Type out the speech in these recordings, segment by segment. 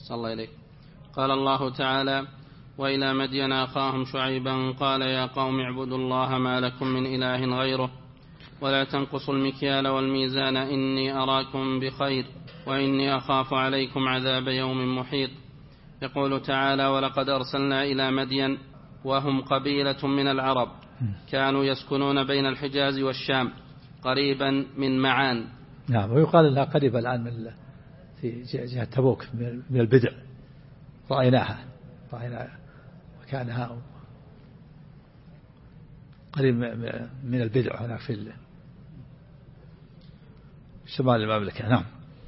صلى الله عليه. قال الله تعالى: وإلى مدين أخاهم شعيبا قال يا قوم اعبدوا الله ما لكم من إله غيره ولا تنقصوا المكيال والميزان إني أراكم بخير وإني أخاف عليكم عذاب يوم محيط. يقول تعالى: ولقد أرسلنا إلى مدين وهم قبيلة من العرب كانوا يسكنون بين الحجاز والشام قريبا من معان. نعم. ويقال لها قريبة الآن من في جهة تبوك من البدع، رأيناها وكانها قريب من البدع هناك في شمال المملكة. نعم.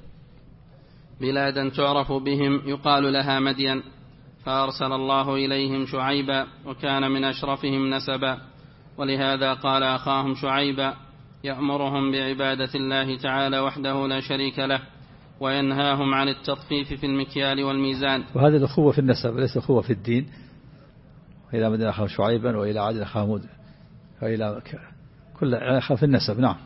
بلادا تعرف بهم يقال لها مدين، فأرسل الله إليهم شعيبا وكان من أشرفهم نسبا، ولهذا قال أخاهم شعيبا يأمرهم بعبادة الله تعالى وحده لا شريك له وينهاهم عن التطفيف في المكيال والميزان. وهذه الأخوة في النسب ليس أخوة في الدين. وإلى مدين أخاهم شعيبا وإلى عاد أخاهم هود وإلى كل أخاهم في النسب. نعم.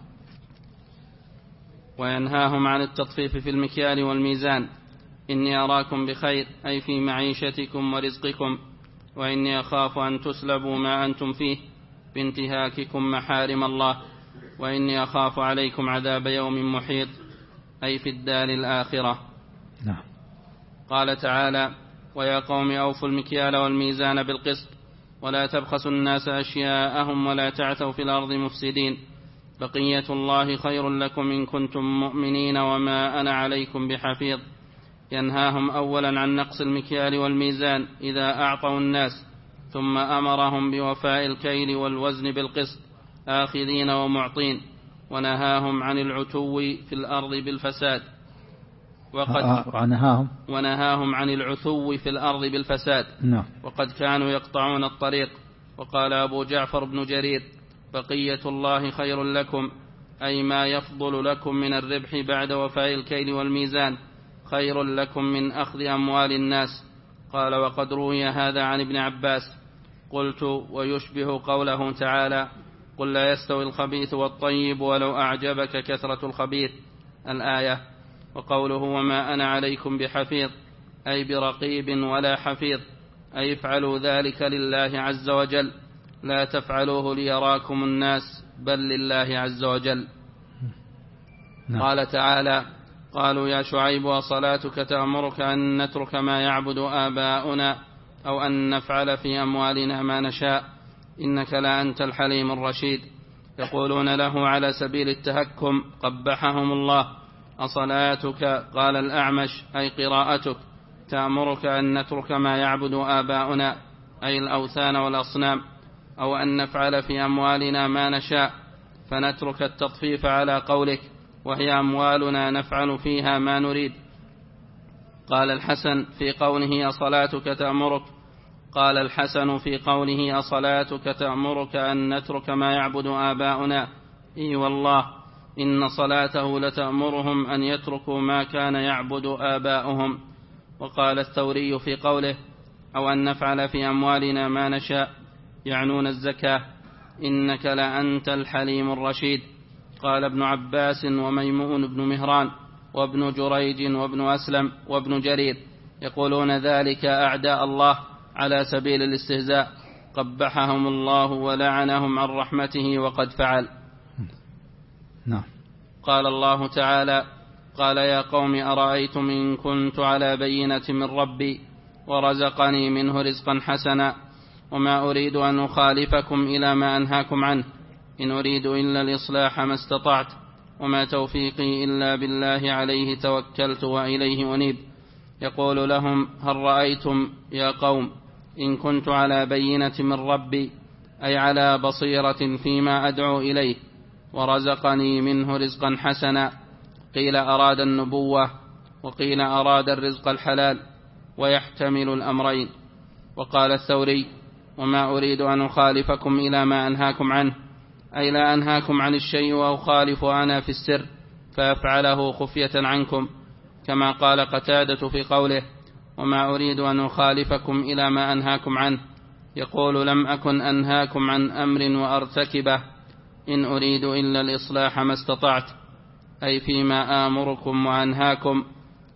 وينهاهم عن التطفيف في المكيال والميزان إني أراكم بخير أي في معيشتكم ورزقكم، وإني أخاف أن تسلبوا ما أنتم فيه بانتهاككم محارم الله، وإني أخاف عليكم عذاب يوم محيط أي في الدار الآخرة. نعم. قال تعالى: ويا قوم أوفوا المكيال والميزان بالقسط ولا تبخسوا الناس أشياءهم ولا تعثوا في الأرض مفسدين، بقية الله خير لكم إن كنتم مؤمنين وما أنا عليكم بحفيظ. ينهاهم أولا عن نقص المكيال والميزان إذا أعطوا الناس، ثم أمرهم بوفاء الكيل والوزن بالقسط آخذين ومعطين، ونهاهم عن العتو في الأرض بالفساد ونهاهم عن العثو في الأرض بالفساد. وقد كانوا يقطعون الطريق. وقال أبو جعفر بن جرير: بقية الله خير لكم أي ما يفضل لكم من الربح بعد وفاء الكيل والميزان خير لكم من أخذ أموال الناس. قال: وقد روي هذا عن ابن عباس. قلت: ويشبه قوله تعالى: قل لا يستوي الخبيث والطيب ولو أعجبك كثرة الخبيث الآية. وقوله: وما أنا عليكم بحفيظ أي برقيب ولا حفيظ، أي افعلوا ذلك لله عز وجل لا تفعلوه ليراكم الناس بل لله عز وجل. قال تعالى: قالوا يا شعيب وصلاتك تأمرك أن نترك ما يعبد آباؤنا أو أن نفعل في أموالنا ما نشاء إنك لأنت الحليم الرشيد. يقولون له على سبيل التهكم قبحهم الله: أصلاتك قال الأعمش أي قراءتك تأمرك أن نترك ما يعبد آباؤنا أي الأوثان والأصنام أو أن نفعل في أموالنا ما نشاء، فنترك التطفيف على قولك وهي أموالنا نفعل فيها ما نريد. قال الحسن في قوله أصلاتك تأمرك أن نترك ما يعبد آباؤنا إي والله إن صلاته لتأمرهم أن يتركوا ما كان يعبد آباؤهم. وقال الثوري في قوله أو أن نفعل في أموالنا ما نشاء يعنون الزكاة إنك لأنت الحليم الرشيد. قال ابن عباس وميمون بن مهران وابن جريج وابن أسلم وابن جرير يقولون ذلك أعداء الله على سبيل الاستهزاء قبحهم الله ولعنهم عن رحمته وقد فعل. نعم. قال الله تعالى: قال يا قوم أرأيتم إن كنت على بينة من ربي ورزقني منه رزقا حسنا وما أريد أن أخالفكم إلى ما أنهاكم عنه إن أريد إلا الإصلاح ما استطعت وما توفيقي إلا بالله عليه توكلت وإليه أنيب. يقول لهم هل رأيتم يا قوم إن كنت على بينة من ربي أي على بصيرة فيما أدعو إليه ورزقني منه رزقا حسنا، قيل أراد النبوة وقيل أراد الرزق الحلال ويحتمل الأمرين. وقال الثوري وما أريد أن أخالفكم إلى ما أنهاكم عنه أي لا أنهاكم عن الشيء وأخالف أنا في السر فأفعله خفية عنكم، كما قال قتادة في قوله وما أريد أن أخالفكم إلى ما أنهاكم عنه يقول لم أكن أنهاكم عن أمر وأرتكبه إن أريد إلا الإصلاح ما استطعت أي فيما آمركم وأنهاكم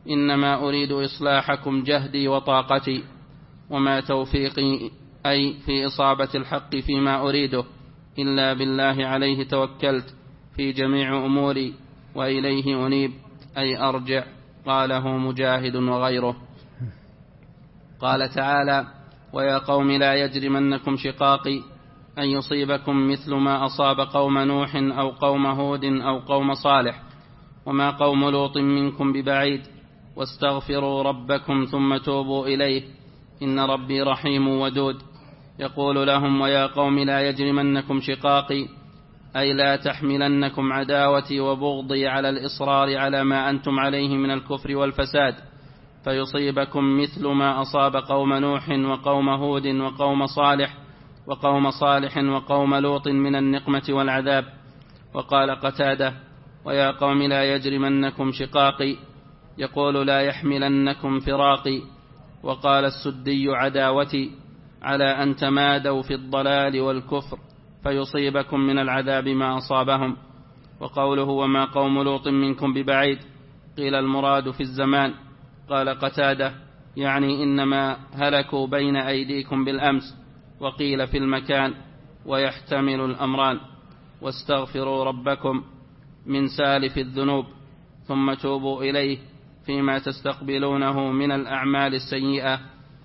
إنما أريد إصلاحكم جهدي وطاقتي، وما توفيقي أي في إصابة الحق فيما أريده إلا بالله عليه توكلت في جميع أموري وإليه أنيب أي أرجع. قاله مجاهد وغيره. قال تعالى: ويا قوم لا يجرمنكم شقاقي أن يصيبكم مثل ما أصاب قوم نوح أو قوم هود أو قوم صالح وما قوم لوط منكم ببعيد واستغفروا ربكم ثم توبوا إليه إن ربي رحيم ودود. يقول لهم: ويا قوم لا يجرمنكم شقاقي أي لا تحملنكم عداوتي وبغضي على الإصرار على ما أنتم عليه من الكفر والفساد فيصيبكم مثل ما أصاب قوم نوح وقوم هود وقوم صالح وقوم لوط من النقمة والعذاب. وقال قتادة: ويا قوم لا يجرمنكم شقاقي يقول لا يحملنكم فراقي. وقال السدي: عداوتي على أن تمادوا في الضلال والكفر فيصيبكم من العذاب ما أصابهم. وقوله: وما قوم لوط منكم ببعيد قيل المراد في الزمان. قال قتادة: يعني إنما هلكوا بين أيديكم بالأمس. وقيل في المكان، ويحتمل الأمران. واستغفروا ربكم من سالف الذنوب ثم توبوا إليه فيما تستقبلونه من الأعمال السيئة.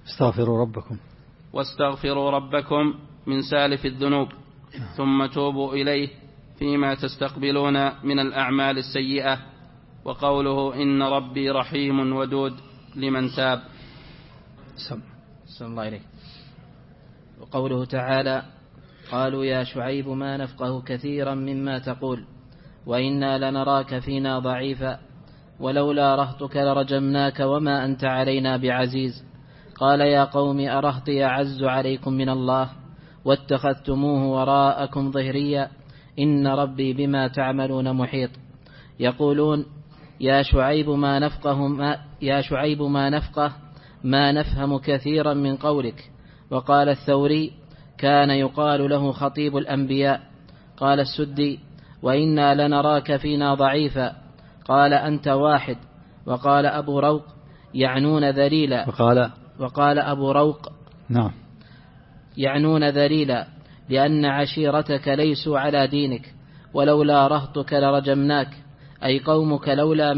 واستغفروا ربكم من سالف الذنوب ثم توبوا إليه فيما تستقبلون من الأعمال السيئة. وقوله: إن ربي رحيم ودود لمن تاب. الله عليك. وقوله تعالى: قالوا يا شعيب ما نفقه كثيرا مما تقول وإنا لنراك فينا ضعيفا ولولا رهطك لرجمناك وما أنت علينا بعزيز. قال يا قوم أرهطي أعز عليكم من الله واتخذتموه وراءكم ظهريا إن ربي بما تعملون محيط. يقولون يا شعيب ما نفقه ما نفهم كثيرا من قولك. وقال الثوري: كان يقال له خطيب الأنبياء. قال السدي: وإنا لنراك فينا ضعيفا. قال أنت واحد. وقال أبو روق: يعنون ذليلا. وقال أبو روق: نعم، يعنون ذليلا لأن عشيرتك ليسوا على دينك ولولا رهطك لرجمناك أي قومك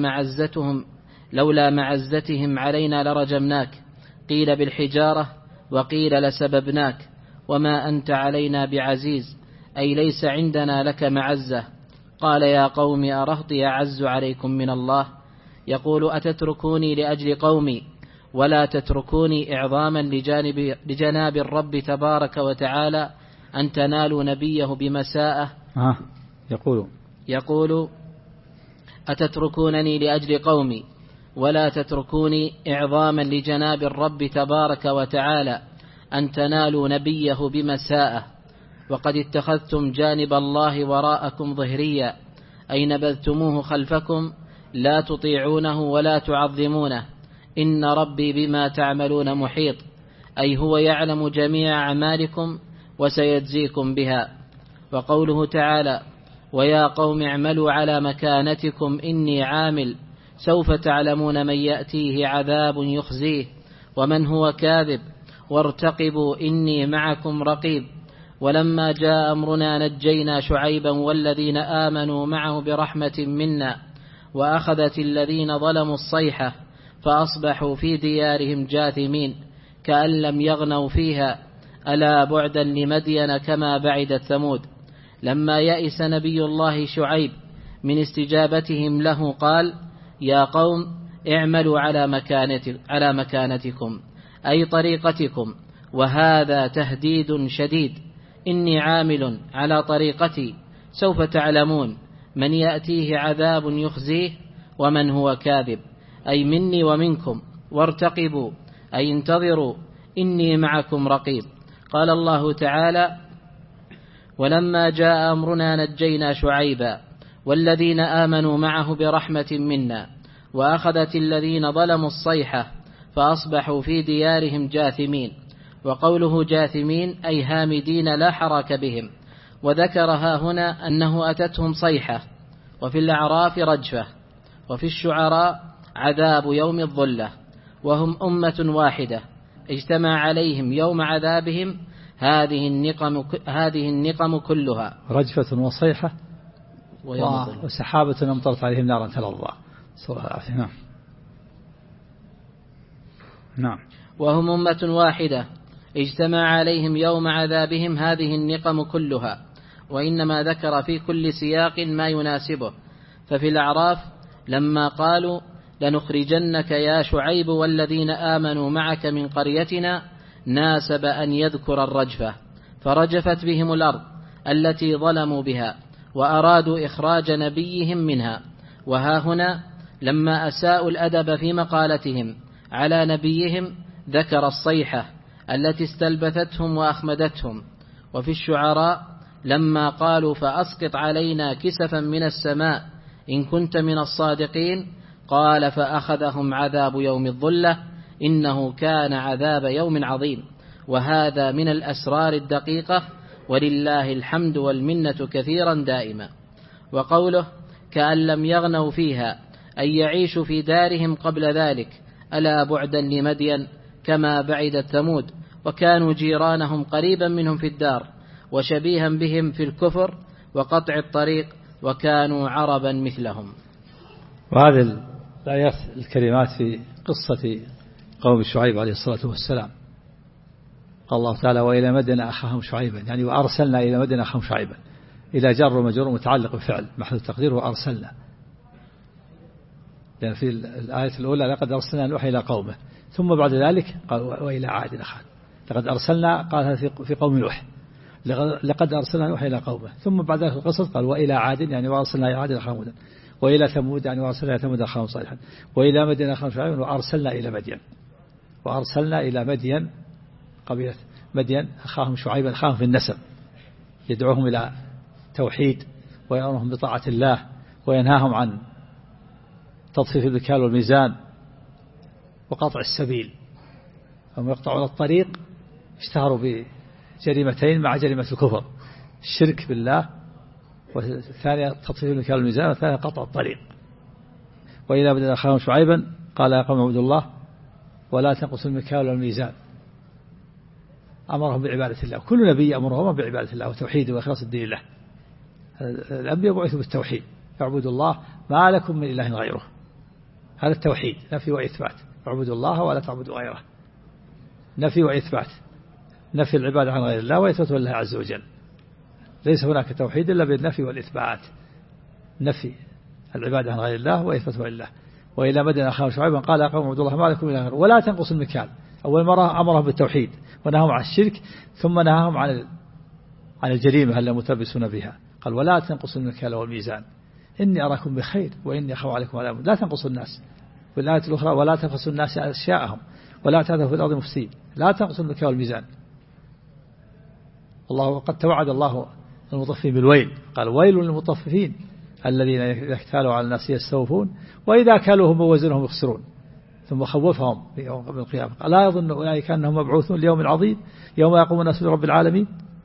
لولا معزتهم علينا لرجمناك. قيل بالحجارة وقيل لسببناك. وما أنت علينا بعزيز أي ليس عندنا لك معزة. قال يا قوم أرهطي أعز عليكم من الله. يقول أتتركوني لأجل قومي ولا تتركوني إعظاما لجناب الرب تبارك وتعالى أن تنالوا نبيه بمساءة. يقول أتتركونني لأجل قومي ولا تتركوني إعظاما لجناب الرب تبارك وتعالى أن تنالوا نبيه بمساءة. وقد اتخذتم جانب الله وراءكم ظهريا أي نبذتموه خلفكم لا تطيعونه ولا تعظمونه. إن ربي بما تعملون محيط أي هو يعلم جميع أعمالكم وسيجزيكم بها. وقوله تعالى: ويا قوم اعملوا على مكانتكم إني عامل سوف تعلمون من يأتيه عذاب يخزيه ومن هو كاذب وارتقبوا إني معكم رقيب. ولما جاء أمرنا نجينا شعيبا والذين آمنوا معه برحمة منا وأخذت الذين ظلموا الصيحة فأصبحوا في ديارهم جاثمين كأن لم يغنوا فيها ألا بعدا لمدين كما بعدت ثمود. لما يئس نبي الله شعيب من استجابتهم له قال: يا قوم اعملوا على مكانتكم أي طريقتكم، وهذا تهديد شديد. إني عامل على طريقتي سوف تعلمون من يأتيه عذاب يخزيه ومن هو كاذب أي مني ومنكم. وارتقبوا أي انتظروا إني معكم رقيب. قال الله تعالى: ولما جاء أمرنا نجينا شعيبا والذين آمنوا معه برحمة منا وأخذت الذين ظلموا الصيحة فأصبحوا في ديارهم جاثمين. وقوله جاثمين أي هامدين لا حراك بهم. وذكرها هنا أنه أتتهم صيحة، وفي الأعراف رجفة، وفي الشعراء عذاب يوم الظلة، وهم أمة واحدة اجتمع عليهم يوم عذابهم هذه النقم كلها، رجفة وصيحة وسحابة أمطرت عليهم نارا تلظى. نعم. وهم أمة واحدة اجتمع عليهم يوم عذابهم هذه النقم كلها، وإنما ذكر في كل سياق ما يناسبه. ففي الأعراف لما قالوا لنخرجنك يا شعيب والذين آمنوا معك من قريتنا ناسب أن يذكر الرجفة، فرجفت بهم الأرض التي ظلموا بها وأرادوا إخراج نبيهم منها. وها هنا لما أساءوا الأدب في مقالتهم على نبيهم ذكر الصيحة التي استلبثتهم وأخمدتهم. وفي الشعراء لما قالوا فأسقط علينا كسفا من السماء إن كنت من الصادقين قال فأخذهم عذاب يوم الظلة إنه كان عذاب يوم عظيم. وهذا من الأسرار الدقيقة، ولله الحمد والمنة كثيرا دائما. وقوله كأن لم يغنوا فيها أي يعيشوا في دارهم قبل ذلك، ألا بعدا لمدين كما بعدت ثمود، وكانوا جيرانهم قريبا منهم في الدار وشبيها بهم في الكفر وقطع الطريق، وكانوا عربا مثلهم. وهذه الآيات الكريمات في قصة قوم شعيب عليه الصلاة والسلام. قال الله تعالى وإلى مدين أخاهم شعيبا، يعني وأرسلنا إلى مدين أخاهم شعيبا، إلى جر ومجرور متعلق بفعل محذوف التقدير وأرسلنا. يعني في الآية الأولى لقد أرسلنا نوح إلى قومه، ثم بعد ذلك قال وإلى عاد أخاهم. لقد أرسلنا قال في قوم نوح، لقد أرسلنا نوح إلى قومه، ثم بعد ذلك القصص قال وإلى عاد يعني وأرسلنا إلى عاد أخاهم هودا، وإلى ثمود يعني وأرسلنا إلى ثمود أخاهم صالحا، وإلى مدين أخاهم شعيبا، وأرسلنا إلى مدين. وأرسلنا إلى مدين قبيلة مدين أخاهم شعيبا، أخاهم في النسب، يدعوهم إلى توحيد ويأمرهم بطاعة الله وينهاهم عن تطفيف المكيال والميزان وقطع السبيل. هم يقطعون الطريق، اشتهروا بجريمتين مع جريمة الكفر، الشرك بالله، والثانية تطفيف المكيال والميزان، والثانية قطع الطريق. وإلى مدين أخاهم شعيبا قال يا قوم اعبدوا الله ولا تنقصوا المكيال والميزان. أمرهم بعبادة الله، كل نبي أمرهم بعبادة الله وتوحيده وإخلاص الدين له. الأنبياء بعثوا بالتوحيد، اعبدوا الله ما لكم من إله غيره، هذا التوحيد نفي وإثبات. اعبدوا الله ولا تعبدوا غيره، نفي وإثبات، نفي العبادة عن غير الله وإثبات الله عز وجل. ليس هناك توحيد إلا بالنفي والإثبات، نفي العبادة عن غير الله وإثبات لله. وإلى مدين أخاهم شعيبا قال يا قوم اعبدوا الله ما لكم من إله غيره ولا تنقصوا المكيال. أول مرة أمرهم بالتوحيد ونهاهم عن الشرك، ثم نهاهم عن الجريمة التي متلبسون بها. قال ولا تنقصوا المكيال والميزان إني أراكم بخير وإني أخاف عليكم عذاب. لا تنقصوا الناس. في الآية الأخرى ولا تبخسوا الناس أشياءهم ولا تعثوا في الأرض مفسدين. لا تنقصوا المكيال والميزان. الله قد توعد الله المطففين بالويل، قال ويل للمطففين الذين إذا اكتالوا على الناس يستوفون وإذا كالوهم ووزنهم يخسرون. ثم خوفهم يوم القيامة لا يظن أولئك أنهم مبعوثون ليوم عظيم يوم يقوم الناس لرب العالمين.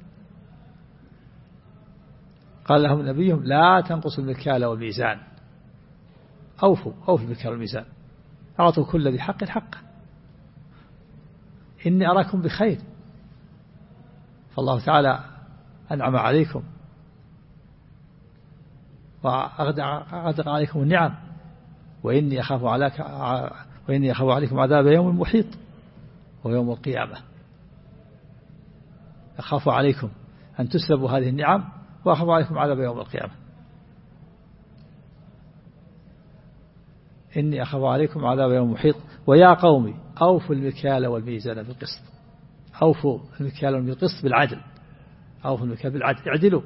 قال لهم نبيهم لا تنقصوا المكيال والميزان، أوفوا المكيال والميزان، أعطوا كل ذي حق حقه، إني أراكم بخير. فالله تعالى أنعم عليكم وأغدق عليكم النعم، وإني أخاف عليكم عذاب يوم محيط ويوم القيامة. أخاف عليكم أن تسلبوا هذه النعم وأخاف عليكم عذاب يوم القيامة. إني أخاف عليكم عذاب يوم محيط. ويا قومي أوفوا المكيال والميزان بالقسط. أوفوا المكيال بالقسط بالعدل، أوفوا المكيال بالعدل، اعدلوا.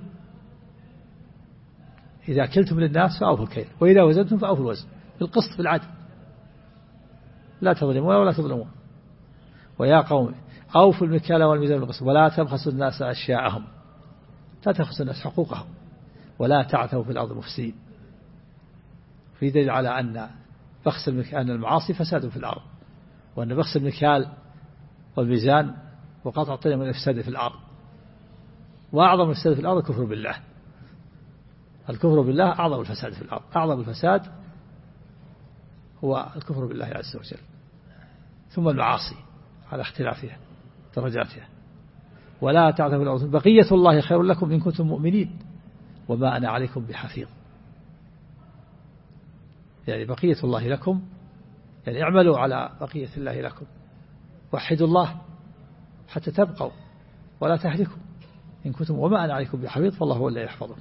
إذا كلتم للناس فأوفوا الكيل، وإذا وزنتم فأوفوا الوزن بالقسط بالعدل، لا تظلمون ولا تظلمون. ويا قوم أوفوا المكيال والميزان بالقسط ولا تبخسوا الناس أشياءهم، لا تبخسوا الناس حقوقهم ولا تعثوا في الأرض مفسدين. في دليل على أن بخس المكيال المعاصي فساد في الأرض، وأن بخس المكيال والميزان وقطع الطريق من الإفساد في الأرض. وأعظم الفساد في الأرض الكفر بالله. الكفر بالله أعظم الفساد في الأرض، أعظم الفساد هو الكفر بالله عز وجل، ثم المعاصي على اختلافها درجاتها. ولا تعتذروا العذر، بقية الله خير لكم إن كنتم مؤمنين وما أنا عليكم بحفيظ. يعني بقية الله لكم، يعني اعملوا على بقية الله لكم، وحدوا الله حتى تبقوا ولا تهلكوا إن كنتم وما أنا عليكم بحفيظ، فالله هو الذي يحفظكم.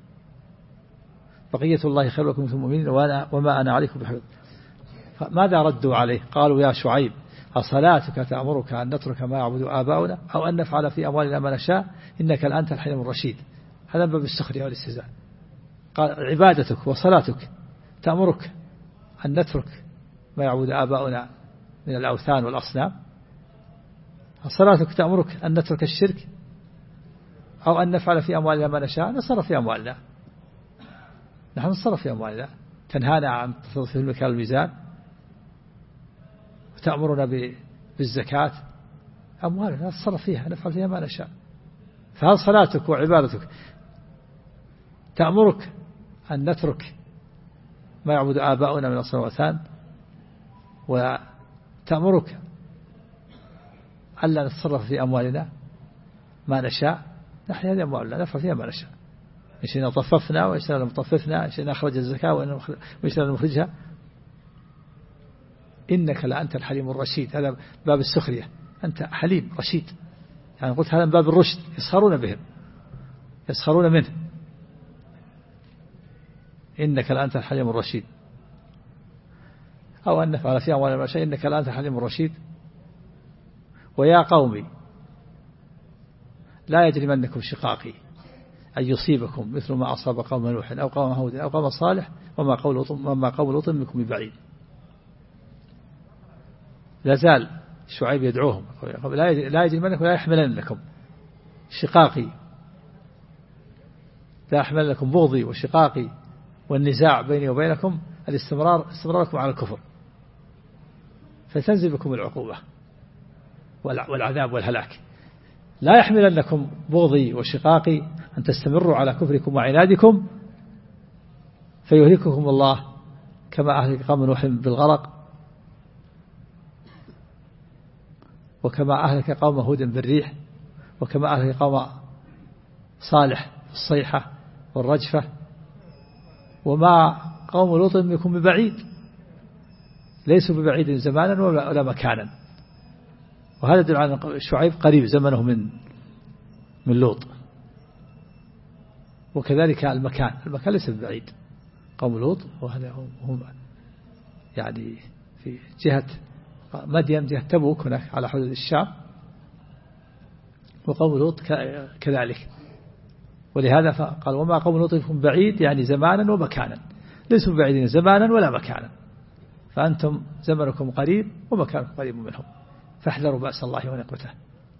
بقية الله خير لكم إن كنتم مؤمنين وما أنا عليكم بحفيظ. فماذا ردوا عليه؟ قالوا يا شعيب أصلاتك تأمرك أن نترك ما يعبد آباؤنا أو أن نفعل في أموالنا ما نشاء إنك لأنت الحليم الرشيد. هذا باب السخرية والاستهزاء. قال عبادتك وصلاتك تأمرك أن نترك ما يعبد آباؤنا من الأوثان والأصنام. صلاتك تأمرك أن نترك الشرك أو أن نفعل في أموالنا ما نشاء. نصرف في أموالنا، نحن نصرف في أموالنا. تنهانا عن تصرف في المكان الميزان، وتأمرنا بالزكاة. أموالنا نتصرف فيها، نفعل فيها ما نشاء. فهل صلاتك وعبادتك تأمرك أن نترك ما يعبد آباؤنا من أصنام الأوثان، وتأمرك ألا نتصرف في أموالنا ما نشاء؟ نحن هذه أموالنا نفعل فيها ما نشاء. إن شئنا طففنا وإن شئنا لم طففنا، إن شئنا أخرج الزكاة وإن شئنا لم نخرجها. إنك لأنت الحليم الرشيد. هذا باب السخرية، أنت حليم رشيد. يعني قلت هذا من باب الرشد، يسخرون بهم، يسخرون منه. إنك لأنت الحليم الرشيد أو أن نفعل في أموالنا ما نشاء إنك لأنت الحليم الرشيد. ويا قومي لا يجرمنكم شقاقي أن يصيبكم مثل ما أصاب قوم نوح أو قوم هود أو قوم صالح وما قوم لوط منكم ببعيد. لازال شعيب يدعوهم لا يجرمنكم لا يحملنكم شقاقي، لا يحملنكم بغضي وشقاقي والنزاع بيني وبينكم استمراركم على الكفر، فتنزل بكم العقوبة والعذاب والهلاك. لا يحملنكم بغضي وشقاقي أن تستمروا على كفركم وعنادكم فيهلككم الله كما أهلك قوم نوح بالغرق، وكما أهلك قوم هود بالريح، وكما أهلك قوم صالح الصيحة والرجفة، وما قوم لوط منكم ببعيد، ليسوا ببعيد زمانا ولا مكانا. وهذا يدل على شعيب قريب زمنه من لوط. وكذلك المكان ليس ببعيد. قوم لوط وهذا هم يعني في جهة مدين، جهة تبوك هناك على حدود الشام، وقوم لوط كذلك. ولهذا قال وما قوم لوط منكم بعيد، يعني زمانا ومكانا، ليسوا بعيدين زمانا ولا مكانا، فأنتم زمنكم قريب ومكانكم قريب منهم، فاحذروا بأس الله ونقمته.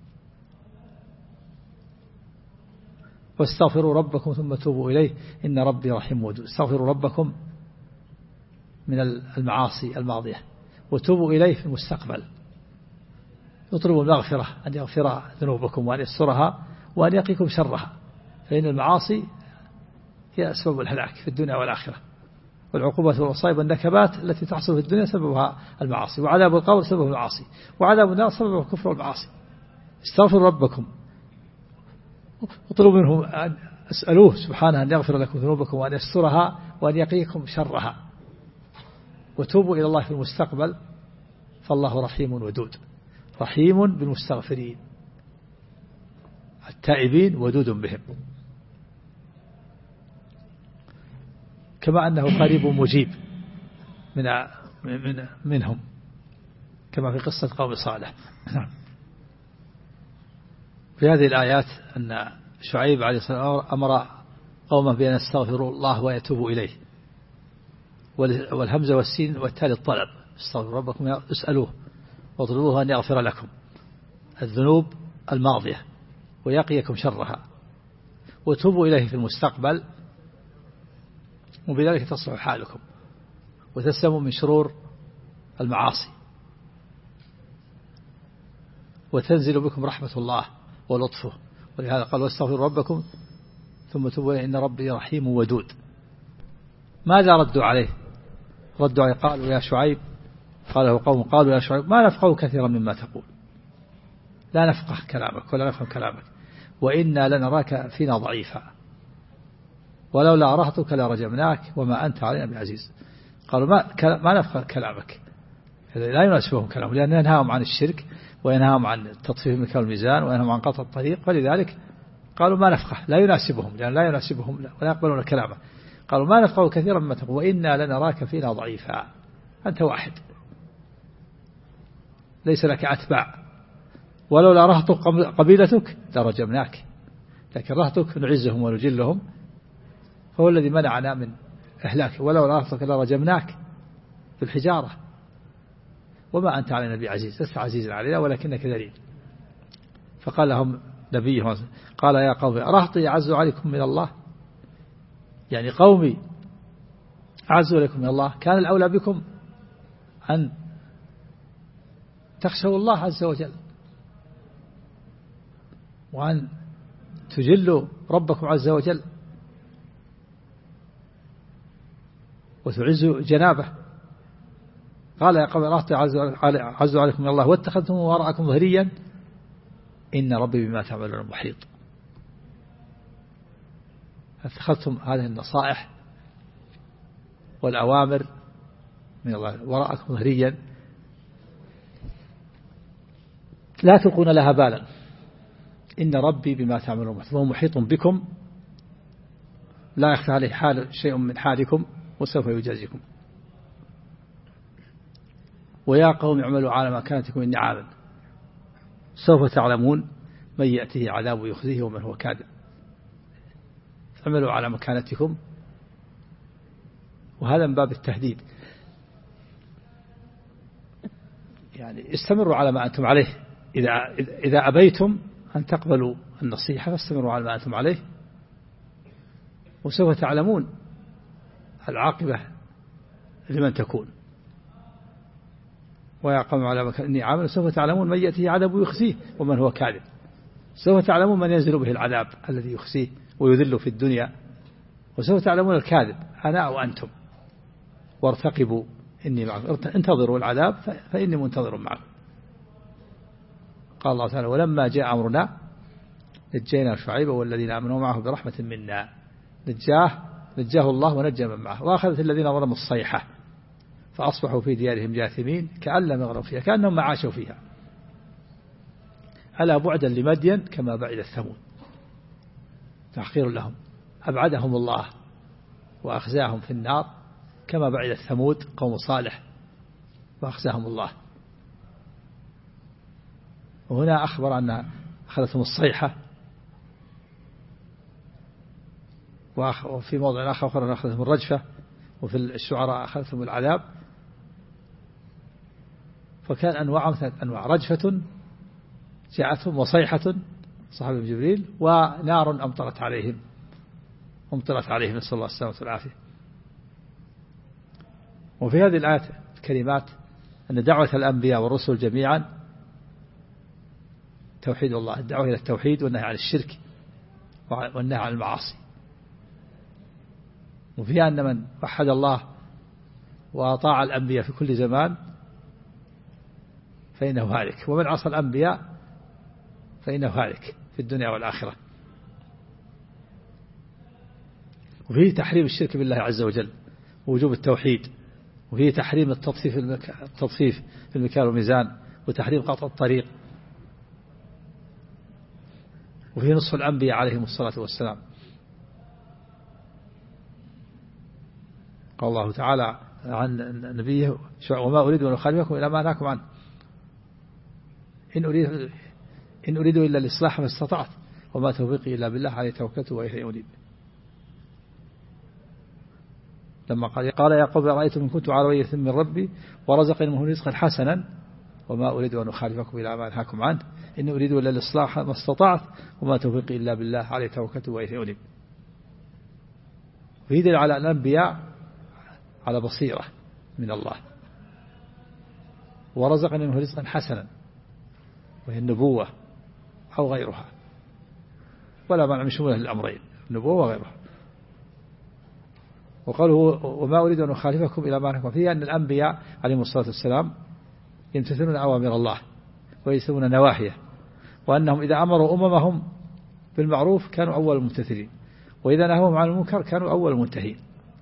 واستغفروا ربكم ثم توبوا إليه إن ربي رحيم ودود. استغفروا ربكم من المعاصي الماضية وتوبوا إليه في المستقبل. اطلبوا المغفرة أن يغفر ذنوبكم وأن يسترها وأن يقيكم شرها، فإن المعاصي هي أسباب الهلاك في الدنيا والآخرة، والعقوبة والمصائب والنكبات التي تحصل في الدنيا سببها المعاصي، وعذاب القبر سببه المعاصي، وعذاب النار سببه الكفر والمعاصي. استغفروا ربكم، اطلبوا منه أن اسألوه سبحانه أن يغفر لكم ذنوبكم وأن يسترها وأن يقيكم شرها، وتوبوا إلى الله في المستقبل فالله رحيم ودود. رحيم بالمستغفرين التائبين ودود بهم، كما أنه قريب مجيب منهم كما في قصة قوم صالح. في هذه الآيات أن شعيب عليه السلام أمر قومه بأن يستغفروا الله ويتوبوا إليه، والهمزة والسين والتالي الطلب. استغفروا ربكم اسألوه واطلبوه أن يغفر لكم الذنوب الماضية ويقيكم شرها، وتوبوا إليه في المستقبل، وبذلك تصلح حالكم وتسلموا من شرور المعاصي، وتنزل بكم رحمة الله ولطفه. ولهذا قال واستغفروا ربكم ثم توبوا إليه إن ربي رحيم ودود. ماذا ردوا عليه؟ ردوا عليه قالوا يا شعيب، قال له قوم قالوا يا شعيب ما نفقه كثيرا مما تقول، لا نفقه كلامك ولا نفهم كلامك، وإنا لنراك فينا ضعيفا، ولولا رهطك لرجمناك وما أنت علينا بعزيز. قالوا ما نفقه كلامك، لا يناسبهم كلامه، لأن ينهاهم عن الشرك وينهاهم عن تطفيف المكان والميزان وينهاهم عن قطع الطريق، فلذلك قالوا ما نفقه، لا يناسبهم، لأن لا يناسبهم ولا يقبلون كلامه. قالوا ما نفقه كثيرا مما تقول وإنا لنراك فينا ضعيفا، أنت واحد ليس لك أتباع، ولولا رهط قبيلتك لرجمناك، لكن رهطك نعزهم ونجلهم، فهو الذي منعنا من إهلاك، ولولا رهطك لرجمناك بالحجارة وما أنت علينا بعزيز، لست عزيزا علينا ولكنك ذليل. فقال لهم نبيهم قال يا قوم رهطي أعز عليكم من الله، يعني قومي أعز عليكم من الله، كان الأولى بكم أن تخشوا الله عز وجل وأن تجلوا ربكم عز وجل وتعزوا جنابه. قال يا قوم رهطي أعز عليكم من الله واتخذتم وراءكم ظهريا إن ربي بما تعملون محيط. اتخذتم هذه النصائح والأوامر من الله وراءكم ظهريا لا تلقون لها بالا، إن ربي بما تعملون محيط، وهو محيط بكم لا يخفى عليه شيء من حالكم وسوف يجازيكم. ويا قوم اعملوا على مكانتكم إني عامل سوف تعلمون من يأتيه عذاب يخزيه ومن هو كاذب. اعملوا على مكانتكم، وهذا من باب التهديد، يعني استمروا على ما أنتم عليه، إذا أبيتم أن تقبلوا النصيحة فاستمروا على ما أنتم عليه وسوف تعلمون العاقبة لمن تكون. ويا قوم على مكانتكم إني عامل سوف تعلمون من يأتيه عذاب يخزيه ومن هو كاذب. سوف تعلمون من ينزل به العذاب الذي يخزيه ويذل في الدنيا، وسوف تعلمون الكاذب أنا وأنتم، وارتقبوا إني معكم، انتظروا العذاب فإني منتظر معكم. قال الله تعالى ولما جاء أمرنا نجينا شعيبا والذين آمنوا معه برحمة منا، نجاه الله ونجى من معه، وأخذت الذين ظلموا الصيحة فأصبحوا في ديارهم جاثمين كأن لم يغنوا فيها كأنهم ما عاشوا فيها. ألا بعدا لمدين كما بعد ثمود، تحقير لهم، أبعدهم الله وأخزاهم في النار كما بعد ثمود قوم صالح وأخزاهم الله. وهنا أخبر أن أخذتهم الصيحة، وفي موضع آخر أن أخذتهم الرجفة، وفي الشعراء أخذتهم العذاب. فكان أنواعهم ثلاث أنواع: رجفة جاءتهم، وصيحة صحابة جبريل، ونار أمطرت عليهم نسأل الله السلامة والعافية. وفي هذه الآيات الكريمات أن دعوة الأنبياء والرسل جميعا توحيد الله، الدعوة إلى التوحيد والنهي عن الشرك والنهي عن المعاصي. وفيها أن من وحد الله وأطاع الأنبياء في كل زمان فإنه هالك، ومن عصى الأنبياء فإنه هالك في الدنيا والآخرة. وفيه تحريم الشرك بالله عز وجل ووجوب التوحيد، وفيه تحريم التطفيف في المكيال والميزان، وتحريم قطع الطريق، وفيه نصح الأنبياء عليهم الصلاة والسلام. قال الله تعالى عن نبيه وما أريد أن أخالفكم إلى ما نهاكم عنه إن أريد إلا الإصلاح ما استطعت وما توفيقي إلا بالله عليه توكلت وإليه أنيب. لما قال يا قوم رأيتم إن كنت على بينة من ربي ورزقني منه رزقا حسنا وما أريد أن أخالفكم إلى ما نهاكم عنه إن أريد إلا الإصلاح ما استطعت وما توفيقي إلا بالله عليه توكلت وإليه أنيب. ويدل على الأنبياء على بصيرة من الله. ورزقني منه رزقا حسنا وهي النبوة أو غيرها، ولا معنى من شموله للأمرين، النبوة وغيرها. وقوله وما أريد أن أخالفكم إلى ما أنهاكم فيه أن الأنبياء عليهم الصلاة والسلام يمتثلون أوامر الله ويجتنبون نواهيه، وأنهم إذا أمروا أممهم بالمعروف كانوا أول الممتثلين، وإذا نهوهم عن المنكر كانوا أول المنتهين.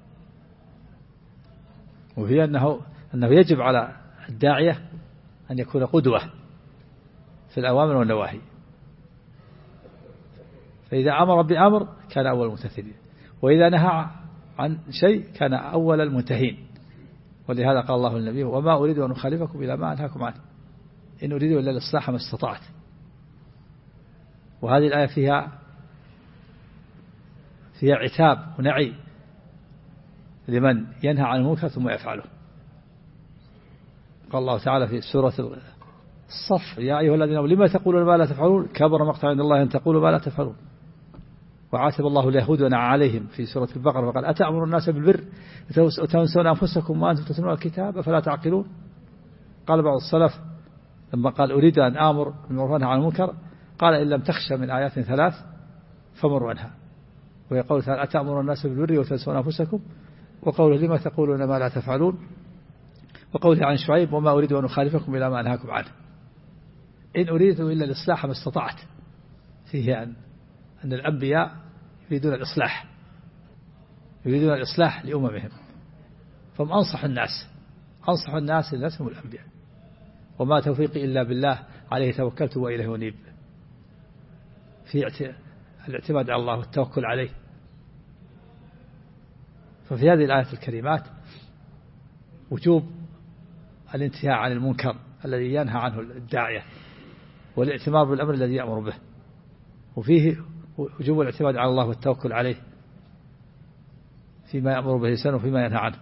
وفي أنه يجب على الداعية أن يكون قدوة في الأوامر والنواهي، فإذا أمر بأمر كان أول الممتثلين، وإذا نهى عن شيء كان أول المنتهين. ولهذا قال الله للنبي وما أريد أن أخالفكم إلى ما أنهاكم عنه إن أريد إلا الإصلاح ما استطعت. وهذه الآية فيها عتاب ونعي لمن ينهى عن المنكر ثم يفعله. قال الله تعالى في سورة الصف يا أيها الذين آمنوا لما تقولون ما لا تفعلون كبر مقتا عند الله أن تقولوا ما لا تفعلون. وعاتب الله اليهود ونعى عليهم في سورة البقرة وقال أتأمر الناس بالبر وتنسون أنفسكم وأنتم تتلون الكتاب أفلا تعقلون. قال بعض السلف لما قال أريد أن آمر بالمعروف وأنهى عن المنكر قال إن لم تخشى من آيات 3 فمر عنها. ويقول تعالى أتأمر الناس بالبر وتنسون أنفسكم، وقوله لما تقولون ما لا تفعلون، وقوله عن شعيب وما أريد أن أخالفكم إلى ما أنهاكم عنه إن أريد إلا الإصلاح ما استطعت. فيه أن الأنبياء يريدون الإصلاح لأممهم، فهم أنصح الناس هم الأنبياء. وما توفيقي إلا بالله عليه توكلت وإليه أنيب، في الاعتماد على الله والتوكل عليه. ففي هذه الآية الكريمات وجوب الانتهاء عن المنكر الذي ينهى عنه الداعية والاعتماد بالأمر الذي يأمر به، وفيه وجوب الاعتماد على الله والتوكل عليه فيما يأمر به لسانه وفيما ينهى عنه.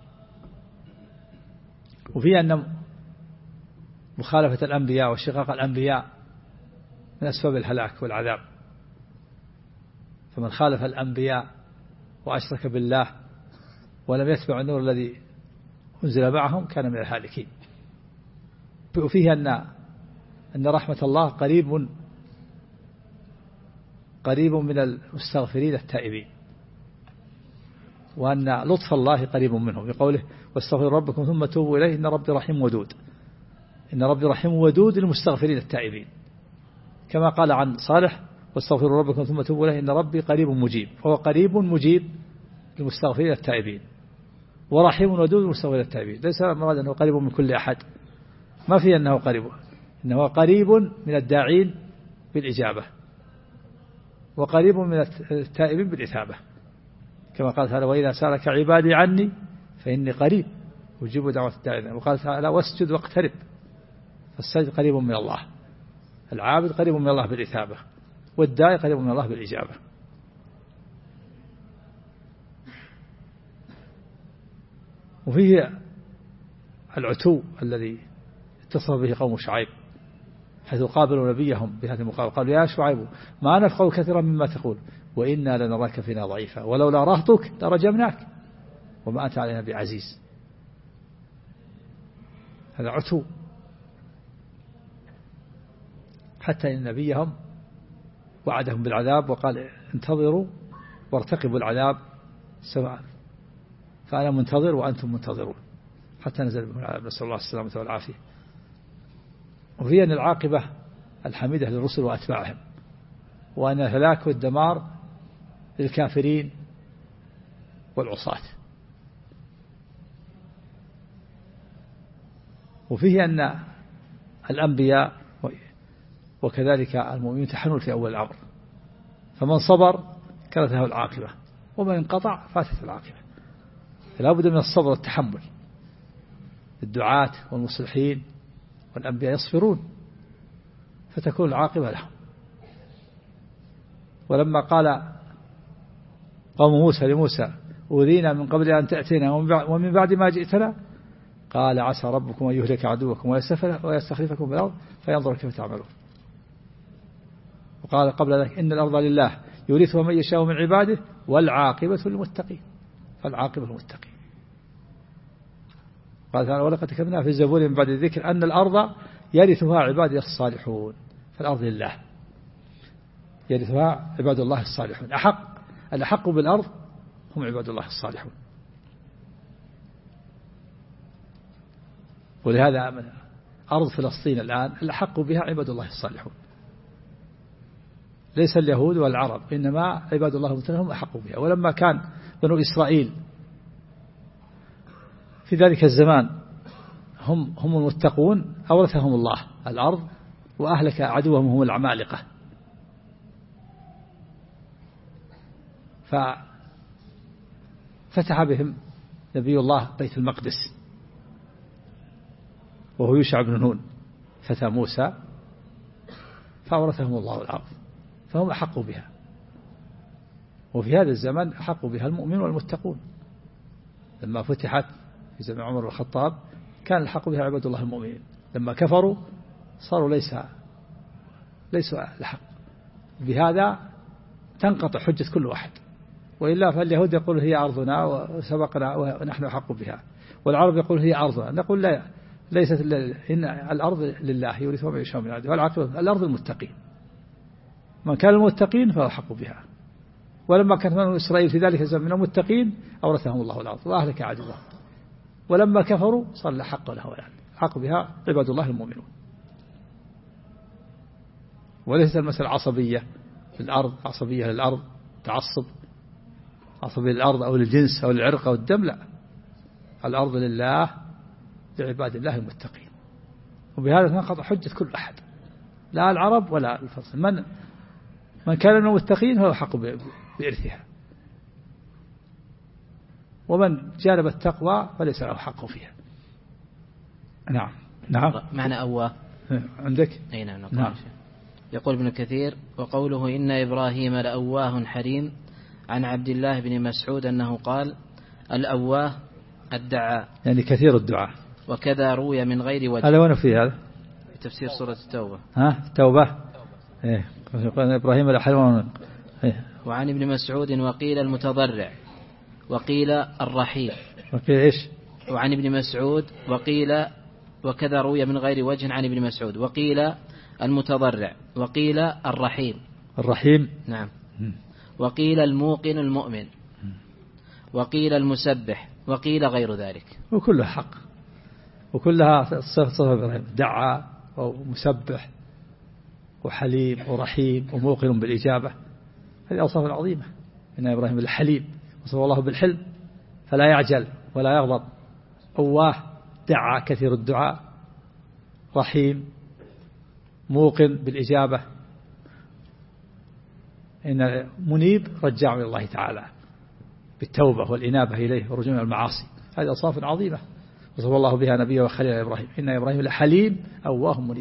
وفيه أن مخالفة الأنبياء وشقاق الأنبياء من أسباب الهلاك والعذاب، فمن خالف الأنبياء وأشرك بالله ولم يتبع النور الذي أنزل معهم كان من الهالكين. وفيه أن رحمة الله قريب من المستغفرين التائبين، وأن لطف الله قريب منهم بقوله واستغفروا ربكم ثم توبوا إليه إن ربي رحيم ودود. إن ربي رحيم ودود للمستغفرين التائبين، كما قال عن صالح واستغفروا ربكم ثم توبوا إليه إن ربي قريب مجيب، فهو قريب مجيب للمستغفرين التائبين، ورحيم ودود للمستغفرين التائبين. ليس مراد أنه قريب من كل أحد، ما في أنه قريب، إنه قريب من الداعين بالإجابة وقريب من التائبين بالإثابة، كما قال تعالى وإذا سألك عبادي عني فإني قريب أجيب دعوة الداعين. وقال تعالى واسجد واقترب، فالسجد قريب من الله، العابد قريب من الله بالإثابة، والداعي قريب من الله بالإجابة. وفيه العتو الذي اتصف به قوم شعيب حيث قابلوا نبيهم بهذه المقابلة قالوا يا شعيب ما نفقه كثيرا مما تقول وإنا لنراك فينا ضعيفا ولولا رهطك لرجمناك وما أنت علينا بعزيز. هذا عتو، حتى إن نبيهم وعدهم بالعذاب وقال انتظروا وارتقبوا العذاب سواء، فأنا منتظر وأنتم منتظرون، حتى نزل بهم العذاب، نسأل الله السلامة والعافية. وفي أن العاقبة الحميدة للرسل وأتباعهم، وأن الهلاك والدمار للكافرين والعصاة. وفيه أن الأنبياء وكذلك المؤمنين يمتحنون في أول الأمر، فمن صبر كانت له العاقبة ومن انقطع فاتت العاقبة. فلا بد من الصبر والتحمل. الدعاة والمصلحين والأنبياء يصبرون فتكون العاقبة لهم. ولما قال قوم موسى لموسى أوذينا من قبل أن تأتينا ومن بعد ما جئتنا قال عسى ربكم أن يهلك عدوكم ويستخلفكم في الأرض فينظر كيف تعملون. وقال قبل ذلك إن الأرض لله يورثها من يشاء من عباده والعاقبة للمتقين، فالعاقبة للمتقين. قال تعالى ولقد كتبنا في الزبور من بعد الذكر أن الأرض يرثها عبادي الصالحون، فالأرض لله يرثها عباد الله الصالحون. الأحق بالأرض هم عباد الله الصالحون. ولهذا أرض فلسطين الآن الأحق بها عباد الله الصالحون، ليس اليهود والعرب، إنما عباد الله المتقين هم أحق بها. ولما كان بنو إسرائيل في ذلك الزمان هم المتقون أورثهم الله الأرض وأهلك عدوهم هم العمالقة، ففتح بهم نبي الله بيت المقدس وهو يوشع بن نون فتى موسى، فأورثهم الله الأرض، فهم أحق بها. وفي هذا الزمن أحق بها المؤمنون والمتقون. لما فتحت في زمن عمر بن الخطاب كان الحق بها عباد الله المؤمنين، لما كفروا صاروا ليسوا الحق. بهذا تنقطع حجة كل واحد، وإلا فاليهود يقول هي أرضنا وسبقنا ونحن أحق بها، والعرب يقول هي أرضنا، نقول لا، ليست إن الأرض لله يورثها من يشاء من عباده، والعاقبة الأرض المتقين، من كان المتقين فهو أحق بها. ولما كان بنو إسرائيل في ذلك الزمن من المتقين أورثهم الله الأرض وأهلك عدوهم، ولما كفروا صار لا حق له، يعني حق بها عباد الله المؤمنون. وليست المسألة عصبية للأرض، عصبية للأرض، تعصب عصبية للأرض أو للجنس أو للعرق أو الدم، لا، الأرض لله لعباد الله المتقين. وبهذا تنقطع حجة كل أحد، لا العرب ولا الفصل. من كان من المتقين هو حق بإرثها، ومن جانب التقوى فليس له حق فيها. نعم. معنى أواه عندك؟ أي نعم. يقول ابن كثير: وقوله إن إبراهيم لأواه حليم، عن عبد الله بن مسعود أنه قال: الأواه الدعاء، يعني كثير الدعاء. وكذا روي من غير وجه. هذا وين في هذا؟ في تفسير سورة التوبة. التوبة. قال إبراهيم لحليم. وعن ابن مسعود: وقيل المتضرع، وقيل الرحيم. وقيل إيش؟ وعن ابن مسعود وقيل، وكذا روي من غير وجه عن ابن مسعود، وقيل المتضرع، وقيل الرحيم. نعم. وقيل الموقن المؤمن، وقيل المسبح، وقيل غير ذلك. وكلها حق، وكلها صفة إبراهيم، دعا ومسبح وحليم ورحيم وموقن بالإجابة. هذه أوصاف عظيمة. إن إبراهيم الحليم، وصف الله بالحلم، فلا يعجل ولا يغضب. أواه دعا كثير الدعاء، رحيم موقن بالإجابة، إن منيب رجع إلى الله تعالى بالتوبة والإنابة إليه ورجوع من المعاصي. هذه أوصاف عظيمة وصف الله بها نبيه وخليل إبراهيم. إن إبراهيم لحليم أواه منيب.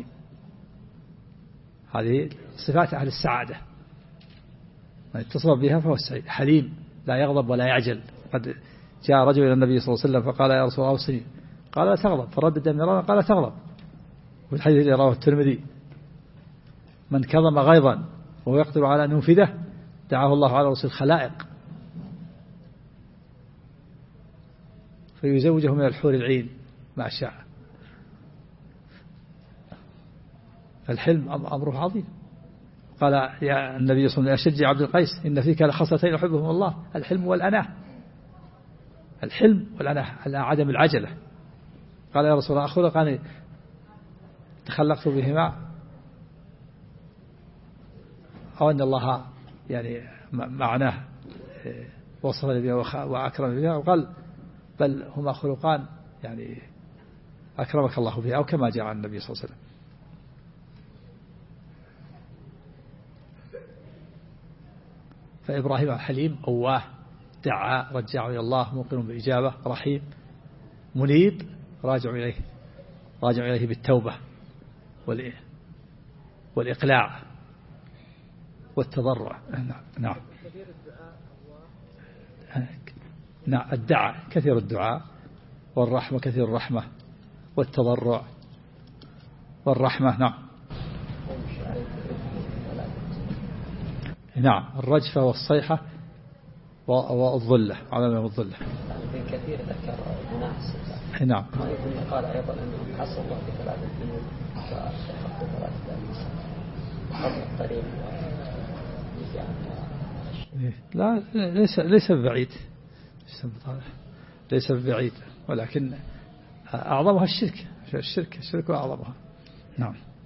هذه صفات أهل السعادة، من اتصف بها فهو السعيد. حليم لا يغضب ولا يعجل. قد جاء رجل إلى النبي صلى الله عليه وسلم فقال: يا رسول الله أوصني، قال: لا تغضب، فردد مرارا قال: تغضب. والحديث الذي رواه الترمذي: من كظم غيظا وهو يقدر على أن ينفذه دعاه الله على رؤوس الخلائق فيزوجه من الحور العين ما شاء. الحلم أمره عظيم. قال يا النبي صلى الله عليه وسلم: أشجع عبد القيس إن فيك لخصلتين يحبهم الله، الحلم والأناه. الحلم والأناه على عدم العجلة. قال: يا رسول الله أخلقني تخلقت بهما، أو أن الله يعني معناه وصفني بها وأكرمني بها، وقال: بل هما خلقان يعني أكرمك الله بها، أو كما جاء عن النبي صلى الله عليه وسلم. فإبراهيم حليم أواه دعا رجع إلى الله موقن بالإجابة، رحيم منيب راجع إليه بالتوبة والإقلاع والتضرع. نعم. الدعاء كثير الدعاء، والرحمة كثير الرحمة، والتضرع والرحمة. نعم. الرجفة والصيحة والظلة، علامة الظلة. في كثير ذكر مناسب. نعم. قال أيضا أنه حصل الله بثلاثة الجنود وشيخ بثلاثة النساء وقبل الطريق. لا ليس ببعيد، ليس ببعيد، ولكن أعظمها الشرك الشرك أعظمها. نعم.